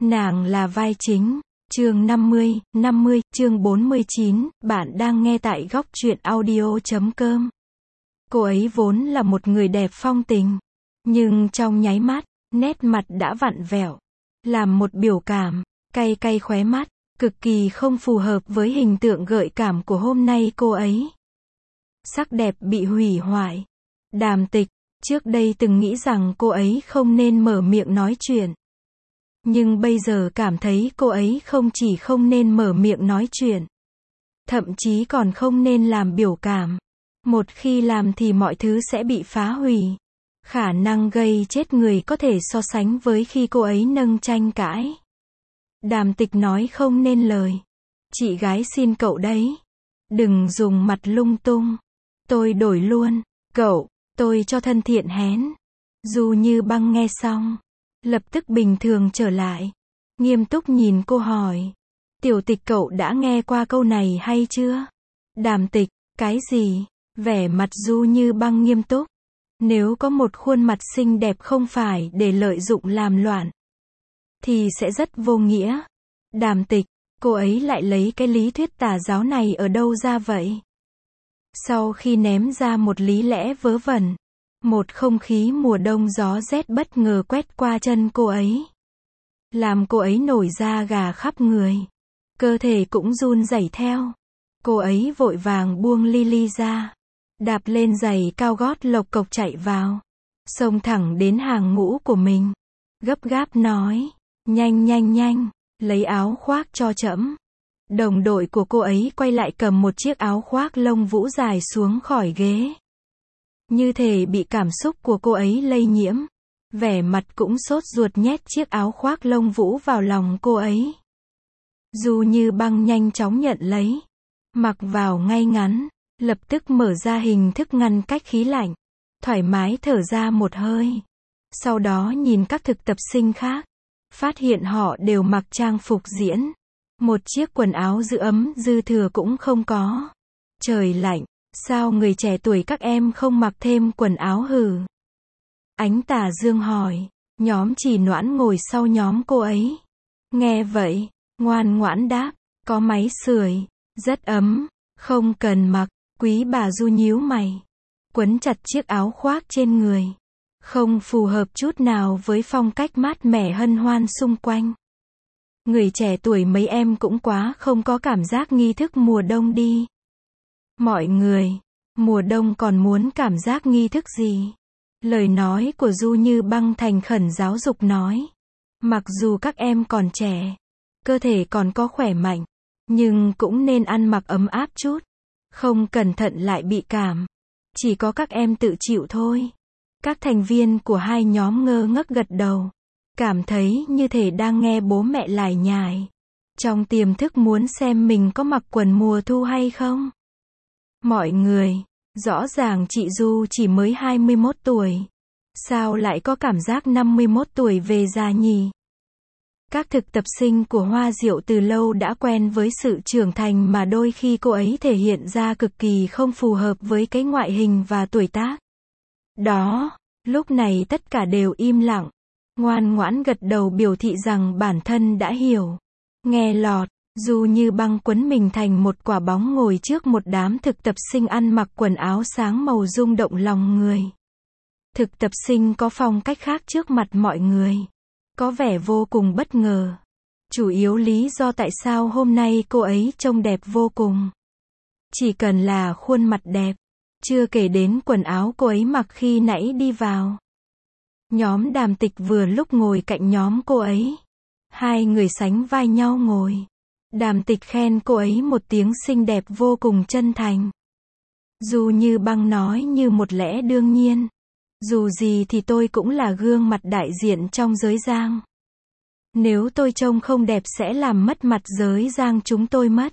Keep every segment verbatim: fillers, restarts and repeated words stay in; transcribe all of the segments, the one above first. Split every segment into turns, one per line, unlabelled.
Nàng là vai chính. Chương năm mươi, năm mươi, chương bốn mươi chín, bạn đang nghe tại góc truyện audio chấm com. Cô ấy vốn là một người đẹp phong tình, nhưng trong nháy mắt, nét mặt đã vặn vẹo, làm một biểu cảm, cay cay khóe mắt, cực kỳ không phù hợp với hình tượng gợi cảm của hôm nay cô ấy. Sắc đẹp bị hủy hoại. Đàm Tịch, trước đây từng nghĩ rằng cô ấy không nên mở miệng nói chuyện. Nhưng bây giờ cảm thấy cô ấy không chỉ không nên mở miệng nói chuyện, thậm chí còn không nên làm biểu cảm. Một khi làm thì mọi thứ sẽ bị phá hủy. Khả năng gây chết người có thể so sánh với khi cô ấy nâng tranh cãi. Đàm Tịch nói không nên lời. Chị gái xin cậu đấy. Đừng dùng mặt lung tung. Tôi đổi luôn. Cậu, tôi cho thân thiện hén. Du Như Băng nghe xong, lập tức bình thường trở lại. Nghiêm túc nhìn cô hỏi. Tiểu Tịch cậu đã nghe qua câu này hay chưa? Đàm Tịch, cái gì? Vẻ mặt Du Như Băng nghiêm túc. Nếu có một khuôn mặt xinh đẹp không phải để lợi dụng làm loạn, thì sẽ rất vô nghĩa. Đàm Tịch, cô ấy lại lấy cái lý thuyết tà giáo này ở đâu ra vậy? Sau khi ném ra một lý lẽ vớ vẩn, một không khí mùa đông gió rét bất ngờ quét qua chân cô ấy, làm cô ấy nổi da gà khắp người, cơ thể cũng run rẩy theo. Cô ấy vội vàng buông Lily ra, đạp lên giày cao gót lộc cộc chạy vào, xông thẳng đến hàng ngũ của mình, gấp gáp nói, nhanh nhanh nhanh, lấy áo khoác cho trẫm. Đồng đội của cô ấy quay lại cầm một chiếc áo khoác lông vũ dài xuống khỏi ghế, như thể bị cảm xúc của cô ấy lây nhiễm, vẻ mặt cũng sốt ruột nhét chiếc áo khoác lông vũ vào lòng cô ấy. Du Như Băng nhanh chóng nhận lấy, mặc vào ngay ngắn, lập tức mở ra hình thức ngăn cách khí lạnh, thoải mái thở ra một hơi. Sau đó nhìn các thực tập sinh khác, phát hiện họ đều mặc trang phục diễn, một chiếc quần áo giữ ấm dư thừa cũng không có. Trời lạnh, sao người trẻ tuổi các em không mặc thêm quần áo hử? Ánh Tà Dương hỏi. Nhóm Chỉ Noãn ngồi sau nhóm cô ấy, nghe vậy, ngoan ngoãn đáp, có máy sưởi, rất ấm, không cần mặc. Quý bà Du nhíu mày, quấn chặt chiếc áo khoác trên người, không phù hợp chút nào với phong cách mát mẻ hân hoan xung quanh. Người trẻ tuổi mấy em cũng quá không có cảm giác nghi thức mùa đông đi. Mọi người, mùa đông còn muốn cảm giác nghi thức gì? Lời nói của Du Như Băng thành khẩn giáo dục nói. Mặc dù các em còn trẻ, cơ thể còn có khỏe mạnh, nhưng cũng nên ăn mặc ấm áp chút. Không cẩn thận lại bị cảm. Chỉ có các em tự chịu thôi. Các thành viên của hai nhóm ngơ ngấc gật đầu, cảm thấy như thể đang nghe bố mẹ lải nhải. Trong tiềm thức muốn xem mình có mặc quần mùa thu hay không. Mọi người, rõ ràng chị Du chỉ mới hai mươi mốt tuổi. Sao lại có cảm giác năm mươi mốt tuổi về già nhỉ? Các thực tập sinh của Hoa Diệu từ lâu đã quen với sự trưởng thành mà đôi khi cô ấy thể hiện ra cực kỳ không phù hợp với cái ngoại hình và tuổi tác. Đó, lúc này tất cả đều im lặng, ngoan ngoãn gật đầu biểu thị rằng bản thân đã hiểu. Nghe lọt, Du Như Băng quấn mình thành một quả bóng ngồi trước một đám thực tập sinh ăn mặc quần áo sáng màu rung động lòng người. Thực tập sinh có phong cách khác trước mặt mọi người, có vẻ vô cùng bất ngờ. Chủ yếu lý do tại sao hôm nay cô ấy trông đẹp vô cùng, chỉ cần là khuôn mặt đẹp, chưa kể đến quần áo cô ấy mặc khi nãy đi vào. Nhóm Đàm Tịch vừa lúc ngồi cạnh nhóm cô ấy. Hai người sánh vai nhau ngồi. Đàm Tịch khen cô ấy một tiếng xinh đẹp vô cùng chân thành. Du Như Băng nói như một lẽ đương nhiên. Dù gì thì tôi cũng là gương mặt đại diện trong giới giang. Nếu tôi trông không đẹp sẽ làm mất mặt giới giang chúng tôi mất.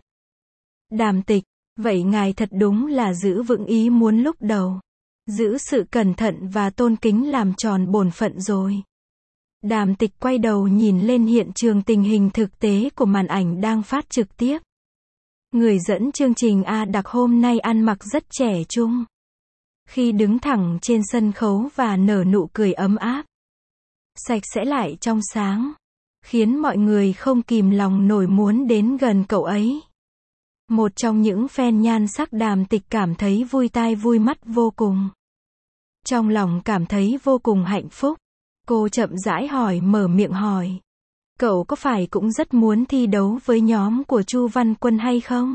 Đàm Tịch, vậy ngài thật đúng là giữ vững ý muốn lúc đầu. Giữ sự cẩn thận và tôn kính làm tròn bổn phận rồi. Đàm Tịch quay đầu nhìn lên hiện trường tình hình thực tế của màn ảnh đang phát trực tiếp. Người dẫn chương trình A Đặc hôm nay ăn mặc rất trẻ trung. Khi đứng thẳng trên sân khấu và nở nụ cười ấm áp, sạch sẽ lại trong sáng. khiến mọi người không kìm lòng nổi muốn đến gần cậu ấy. Một trong những fan nhan sắc Đàm Tịch cảm thấy vui tai vui mắt vô cùng. Trong lòng cảm thấy vô cùng hạnh phúc. Cô chậm rãi hỏi mở miệng hỏi. Cậu có phải cũng rất muốn thi đấu với nhóm của Chu Văn Quân hay không?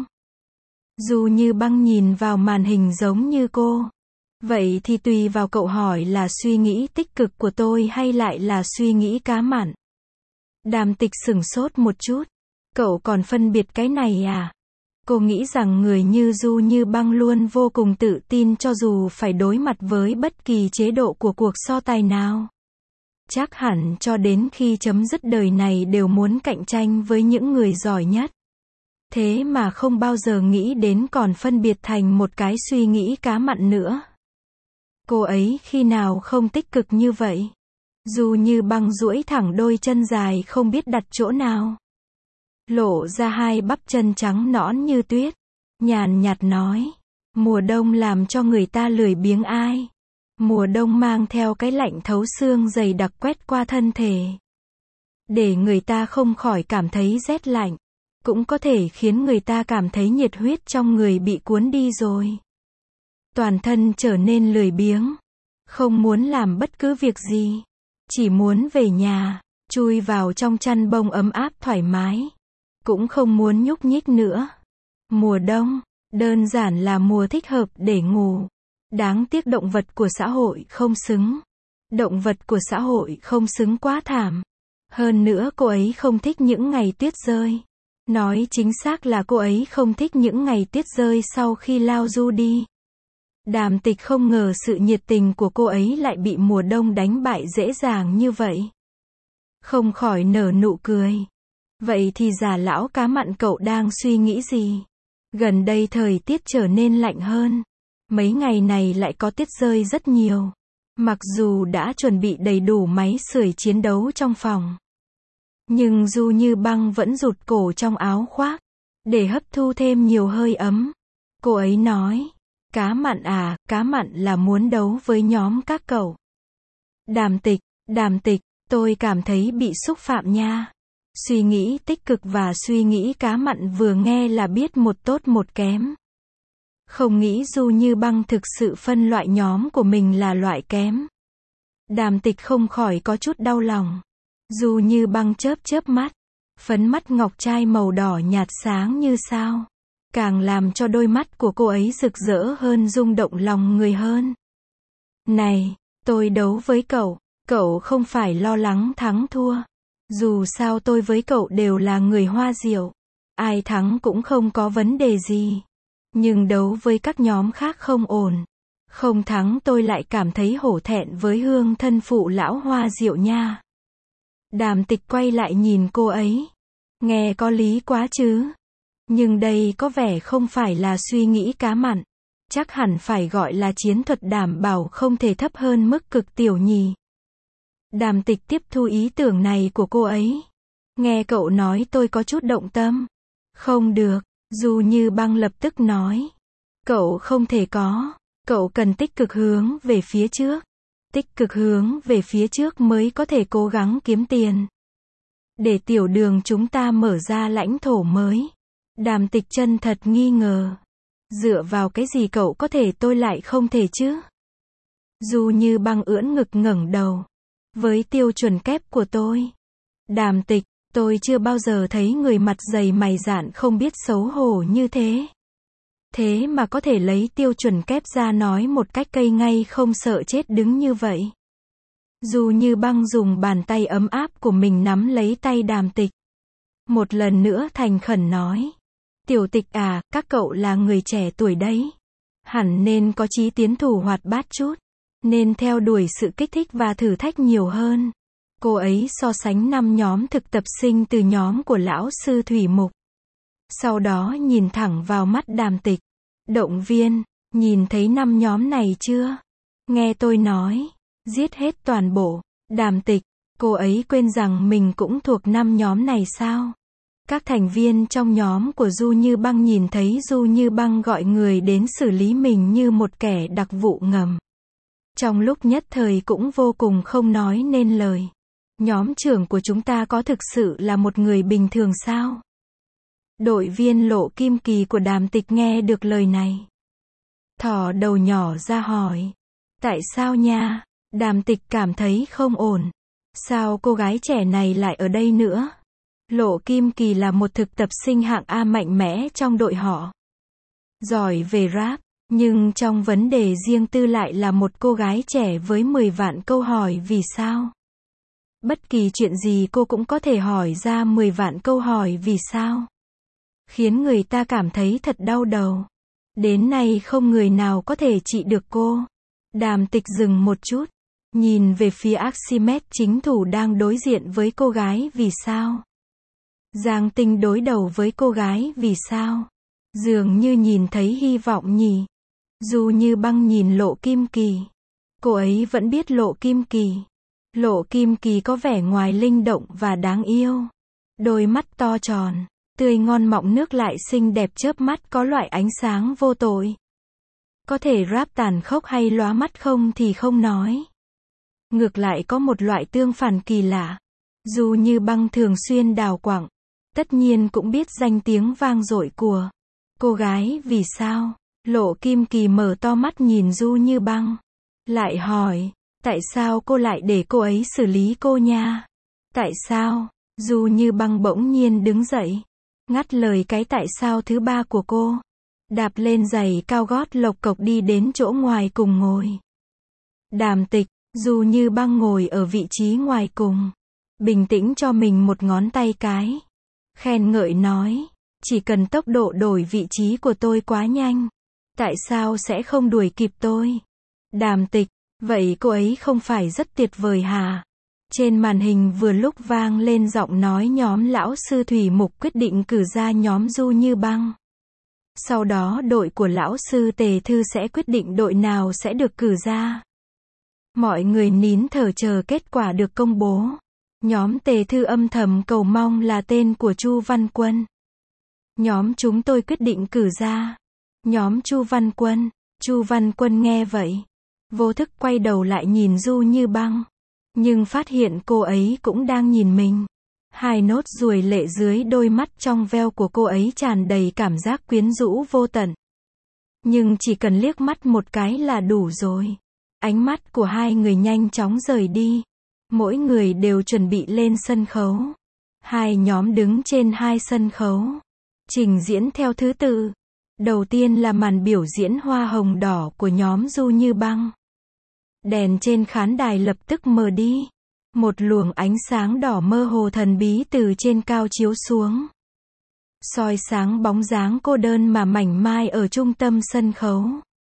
Du Như Băng nhìn vào màn hình giống như cô. Vậy thì tùy vào cậu hỏi là suy nghĩ tích cực của tôi hay lại là suy nghĩ cá mặn. Đàm Tịch sửng sốt một chút. Cậu còn phân biệt cái này à? Cô nghĩ rằng người như Du Như Băng luôn vô cùng tự tin cho dù phải đối mặt với bất kỳ chế độ của cuộc so tài nào. Chắc hẳn cho đến khi chấm dứt đời này đều muốn cạnh tranh với những người giỏi nhất. Thế mà không bao giờ nghĩ đến còn phân biệt thành một cái suy nghĩ cá mặn nữa. Cô ấy khi nào không tích cực như vậy? Du Như Băng duỗi thẳng đôi chân dài không biết đặt chỗ nào. Lộ ra hai bắp chân trắng nõn như tuyết. Nhàn nhạt nói. Mùa đông làm cho người ta lười biếng ai. Mùa đông mang theo cái lạnh thấu xương dày đặc quét qua thân thể. Để người ta không khỏi cảm thấy rét lạnh. Cũng có thể khiến người ta cảm thấy nhiệt huyết trong người bị cuốn đi rồi. Toàn thân trở nên lười biếng. Không muốn làm bất cứ việc gì. Chỉ muốn về nhà, chui vào trong chăn bông ấm áp thoải mái. Cũng không muốn nhúc nhích nữa. Mùa đông, đơn giản là mùa thích hợp để ngủ. Đáng tiếc động vật của xã hội không xứng. Động vật của xã hội không xứng quá thảm. Hơn nữa cô ấy không thích những ngày tuyết rơi. Nói chính xác là cô ấy không thích những ngày tuyết rơi sau khi lao du đi. Đàm Tịch không ngờ sự nhiệt tình của cô ấy lại bị mùa đông đánh bại dễ dàng như vậy. Không khỏi nở nụ cười. Vậy thì già lão cá mặn cậu đang suy nghĩ gì? Gần đây thời tiết trở nên lạnh hơn. Mấy ngày này lại có tuyết rơi rất nhiều. Mặc dù đã chuẩn bị đầy đủ máy sưởi chiến đấu trong phòng. Nhưng Du Như Băng vẫn rụt cổ trong áo khoác. Để hấp thu thêm nhiều hơi ấm. Cô ấy nói. Cá mặn à, cá mặn là muốn đấu với nhóm các cậu. Đàm Tịch, Đàm Tịch, tôi cảm thấy bị xúc phạm nha. Suy nghĩ tích cực và suy nghĩ cá mặn vừa nghe là biết một tốt một kém. Không nghĩ Du Như Băng thực sự phân loại nhóm của mình là loại kém. Đàm Tịch không khỏi có chút đau lòng. Du Như Băng chớp chớp mắt. Phấn mắt ngọc trai màu đỏ nhạt sáng như sao. Càng làm cho đôi mắt của cô ấy rực rỡ hơn rung động lòng người hơn. Này, tôi đấu với cậu, cậu không phải lo lắng thắng thua. Dù sao tôi với cậu đều là người Hoa Diệu. Ai thắng cũng không có vấn đề gì. Nhưng đấu với các nhóm khác không ổn. Không thắng tôi lại cảm thấy hổ thẹn với hương thân phụ lão Hoa Diệu nha. Đàm Tịch quay lại nhìn cô ấy. Nghe có lý quá chứ. Nhưng đây có vẻ không phải là suy nghĩ cá mặn. Chắc hẳn phải gọi là chiến thuật đảm bảo không thể thấp hơn mức cực tiểu nhỉ. Đàm Tịch tiếp thu ý tưởng này của cô ấy. Nghe cậu nói tôi có chút động tâm. Không được, Du Như Băng lập tức nói. Cậu không thể có. Cậu cần tích cực hướng về phía trước. Tích cực hướng về phía trước mới có thể cố gắng kiếm tiền. Để tiểu đường chúng ta mở ra lãnh thổ mới. Đàm Tịch chân thật nghi ngờ. Dựa vào cái gì cậu có thể tôi lại không thể chứ? Du Như Băng ưỡn ngực ngẩng đầu. Với tiêu chuẩn kép của tôi. Đàm Tịch, tôi chưa bao giờ thấy người mặt dày mày dạn không biết xấu hổ như thế. Thế mà có thể lấy tiêu chuẩn kép ra nói một cách cây ngay không sợ chết đứng như vậy. Du Như Băng dùng bàn tay ấm áp của mình nắm lấy tay Đàm Tịch. Một lần nữa thành khẩn nói. Tiểu Tịch à, các cậu là người trẻ tuổi đấy. Hẳn nên có chí tiến thủ hoạt bát chút. Nên theo đuổi sự kích thích và thử thách nhiều hơn. Cô ấy so sánh năm nhóm thực tập sinh từ nhóm của lão sư Thủy Mục. Sau đó nhìn thẳng vào mắt Đàm Tịch. Động viên, nhìn thấy năm nhóm này chưa? Nghe tôi nói, giết hết toàn bộ. Đàm Tịch, cô ấy quên rằng mình cũng thuộc năm nhóm này sao? Các thành viên trong nhóm của Du Như Băng nhìn thấy Du Như Băng gọi người đến xử lý mình như một kẻ đặc vụ ngầm. Trong lúc nhất thời cũng vô cùng không nói nên lời. Nhóm trưởng của chúng ta có thực sự là một người bình thường sao? Đội viên Lộ Kim Kỳ của Đàm Tịch nghe được lời này. Thò đầu nhỏ ra hỏi. Tại sao nha? Đàm Tịch cảm thấy không ổn. Sao cô gái trẻ này lại ở đây nữa? Lộ Kim Kỳ là một thực tập sinh hạng A mạnh mẽ trong đội họ. Giỏi về rap, nhưng trong vấn đề riêng tư lại là một cô gái trẻ với mười vạn câu hỏi vì sao. Bất kỳ chuyện gì cô cũng có thể hỏi ra mười vạn câu hỏi vì sao. Khiến người ta cảm thấy thật đau đầu. Đến nay không người nào có thể trị được cô. Đàm Tịch dừng một chút. Nhìn về phía Archimedes chính thủ đang đối diện với cô gái vì sao. Giang Tinh đối đầu với cô gái vì sao. Dường như nhìn thấy hy vọng nhỉ. Dù Như Băng nhìn Lộ Kim Kỳ. Cô ấy vẫn biết Lộ Kim Kỳ. Lộ Kim Kỳ có vẻ ngoài linh động và đáng yêu. Đôi mắt to tròn, tươi ngon mọng nước lại xinh đẹp chớp mắt có loại ánh sáng vô tội. Có thể rap tàn khốc hay lóa mắt không thì không nói. Ngược lại có một loại tương phản kỳ lạ. Dù Như Băng thường xuyên đào quặng, tất nhiên cũng biết danh tiếng vang dội của cô gái vì sao. Lộ Kim Kỳ mở to mắt nhìn Du Như Băng. Lại hỏi, tại sao cô lại để cô ấy xử lý cô nha? Tại sao? Du Như Băng bỗng nhiên đứng dậy. Ngắt lời cái tại sao thứ ba của cô. Đạp lên giày cao gót lộc cộc đi đến chỗ ngoài cùng ngồi. Đàm Tịch, Du Như Băng ngồi ở vị trí ngoài cùng. Bình tĩnh cho mình một ngón tay cái. Khen ngợi nói, chỉ cần tốc độ đổi vị trí của tôi quá nhanh. Tại sao sẽ không đuổi kịp tôi? Đàm Tịch, vậy cô ấy không phải rất tuyệt vời hả? Trên màn hình vừa lúc vang lên giọng nói nhóm lão sư Thủy Mục quyết định cử ra nhóm Du Như Băng. Sau đó đội của lão sư Tề Thư sẽ quyết định đội nào sẽ được cử ra. Mọi người nín thở chờ kết quả được công bố. Nhóm Tề Thư âm thầm cầu mong là tên của Chu Văn Quân. Nhóm chúng tôi quyết định cử ra. Nhóm Chu Văn Quân. Chu Văn Quân nghe vậy. Vô thức quay đầu lại nhìn Du Như Băng. Nhưng phát hiện cô ấy cũng đang nhìn mình. Hai nốt ruồi lệ dưới đôi mắt trong veo của cô ấy tràn đầy cảm giác quyến rũ vô tận. Nhưng chỉ cần liếc mắt một cái là đủ rồi. Ánh mắt của hai người nhanh chóng rời đi. Mỗi người đều chuẩn bị lên sân khấu. Hai nhóm đứng trên hai sân khấu. Trình diễn theo thứ tự. Đầu tiên là màn biểu diễn hoa hồng đỏ của nhóm Du Như Băng. Đèn trên khán đài lập tức mờ đi. Một luồng ánh sáng đỏ mơ hồ thần bí từ trên cao chiếu xuống. Soi sáng bóng dáng cô đơn mà mảnh mai ở trung tâm sân khấu.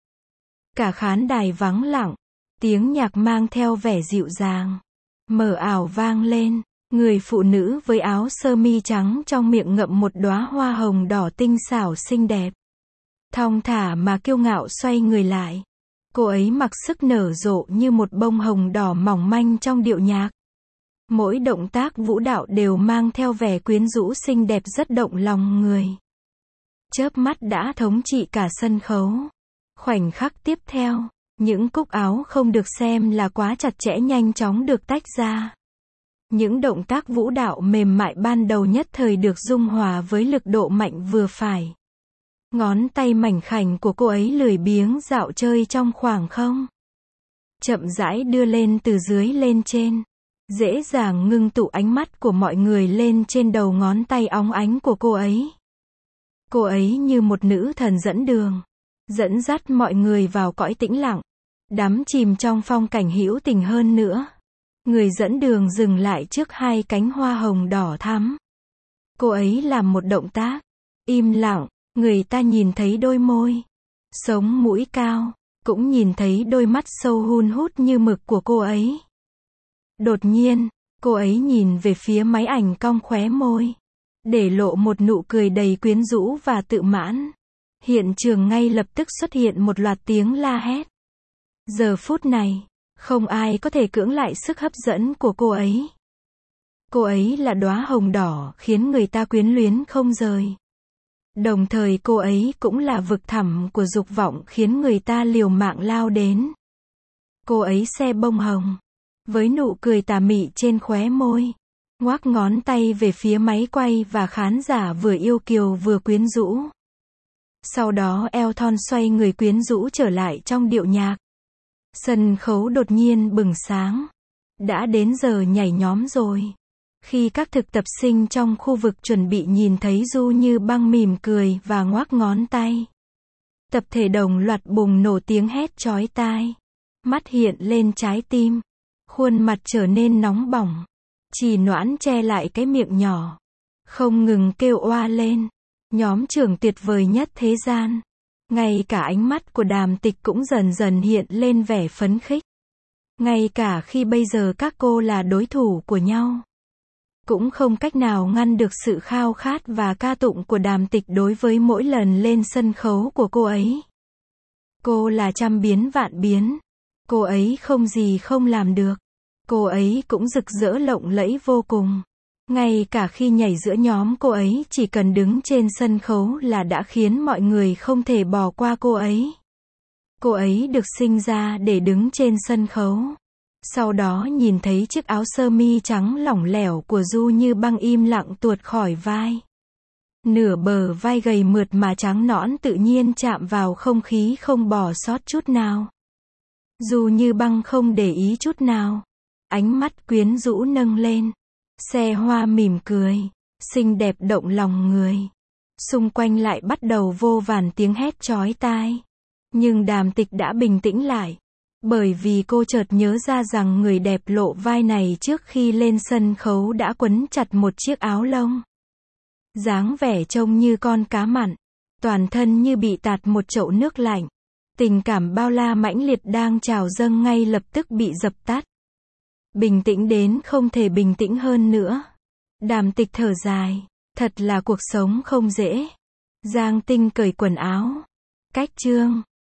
Cả khán đài vắng lặng. Tiếng nhạc mang theo vẻ dịu dàng. Mờ ảo vang lên. Người phụ nữ với áo sơ mi trắng trong miệng ngậm một đóa hoa hồng đỏ tinh xảo xinh đẹp. Thong thả mà kiêu ngạo xoay người lại. Cô ấy mặc sức nở rộ như một bông hồng đỏ mỏng manh trong điệu nhạc. Mỗi động tác vũ đạo đều mang theo vẻ quyến rũ xinh đẹp rất động lòng người. Chớp mắt đã thống trị cả sân khấu. Khoảnh khắc tiếp theo, những cúc áo không được xem là quá chặt chẽ nhanh chóng được tách ra. Những động tác vũ đạo mềm mại ban đầu nhất thời được dung hòa với lực độ mạnh vừa phải. Ngón tay mảnh khảnh của cô ấy lười biếng dạo chơi trong khoảng không. Chậm rãi đưa lên từ dưới lên trên. Dễ dàng ngưng tụ ánh mắt của mọi người lên trên đầu ngón tay óng ánh của cô ấy. Cô ấy như một nữ thần dẫn đường. Dẫn dắt mọi người vào cõi tĩnh lặng. Đắm chìm trong phong cảnh hữu tình hơn nữa. Người dẫn đường dừng lại trước hai cánh hoa hồng đỏ thắm. Cô ấy làm một động tác. Im lặng. Người ta nhìn thấy đôi môi. Sống mũi cao. Cũng nhìn thấy đôi mắt sâu hun hút như mực của cô ấy. Đột nhiên, cô ấy nhìn về phía máy ảnh cong khóe môi. Để lộ một nụ cười đầy quyến rũ và tự mãn. Hiện trường ngay lập tức xuất hiện một loạt tiếng la hét. Giờ phút này, không ai có thể cưỡng lại sức hấp dẫn của cô ấy. Cô ấy là đóa hồng đỏ khiến người ta quyến luyến không rời. Đồng thời cô ấy cũng là vực thẳm của dục vọng khiến người ta liều mạng lao đến. Cô ấy xe bông hồng. với nụ cười tà mị trên khóe môi, ngoắc ngón tay về phía máy quay và khán giả vừa yêu kiều vừa quyến rũ. Sau đó eo thon xoay người quyến rũ trở lại trong điệu nhạc. Sân khấu đột nhiên bừng sáng. Đã đến giờ nhảy nhóm rồi. Khi các thực tập sinh trong khu vực chuẩn bị nhìn thấy Du Như Băng mỉm cười và ngoắc ngón tay, tập thể đồng loạt bùng nổ tiếng hét chói tai. Mắt hiện lên trái tim. Khuôn mặt trở nên nóng bỏng. Trì Noãn che lại cái miệng nhỏ, không ngừng kêu oa lên. Nhóm trưởng tuyệt vời nhất thế gian. Ngay cả ánh mắt của Đàm Tịch cũng dần dần hiện lên vẻ phấn khích. Ngay cả khi bây giờ các cô là đối thủ của nhau, cũng không cách nào ngăn được sự khao khát và ca tụng của Đàm Tịch đối với mỗi lần lên sân khấu của cô ấy. Cô là trăm biến vạn biến. Cô ấy không gì không làm được. Cô ấy cũng rực rỡ lộng lẫy vô cùng. Ngay cả khi nhảy giữa nhóm, cô ấy chỉ cần đứng trên sân khấu là đã khiến mọi người không thể bỏ qua cô ấy. Cô ấy được sinh ra để đứng trên sân khấu. Sau đó nhìn thấy chiếc áo sơ mi trắng lỏng lẻo của Du Như Băng im lặng tuột khỏi vai. Nửa bờ vai gầy mượt mà trắng nõn tự nhiên chạm vào không khí không bỏ sót chút nào. Du Như Băng không để ý chút nào. Ánh mắt quyến rũ nâng lên. Xe hoa mỉm cười. Xinh đẹp động lòng người. Xung quanh lại bắt đầu vô vàn tiếng hét chói tai. Nhưng Đàm Tịch đã bình tĩnh lại. Bởi vì cô chợt nhớ ra rằng người đẹp lộ vai này trước khi lên sân khấu đã quấn chặt một chiếc áo lông. Dáng vẻ trông như con cá mặn. Toàn thân như bị tạt một chậu nước lạnh. Tình cảm bao la mãnh liệt đang trào dâng ngay lập tức bị dập tắt. Bình tĩnh đến không thể bình tĩnh hơn nữa. Đàm Tịch thở dài. Thật là cuộc sống không dễ. Giang Tinh cởi quần áo. Cách chương.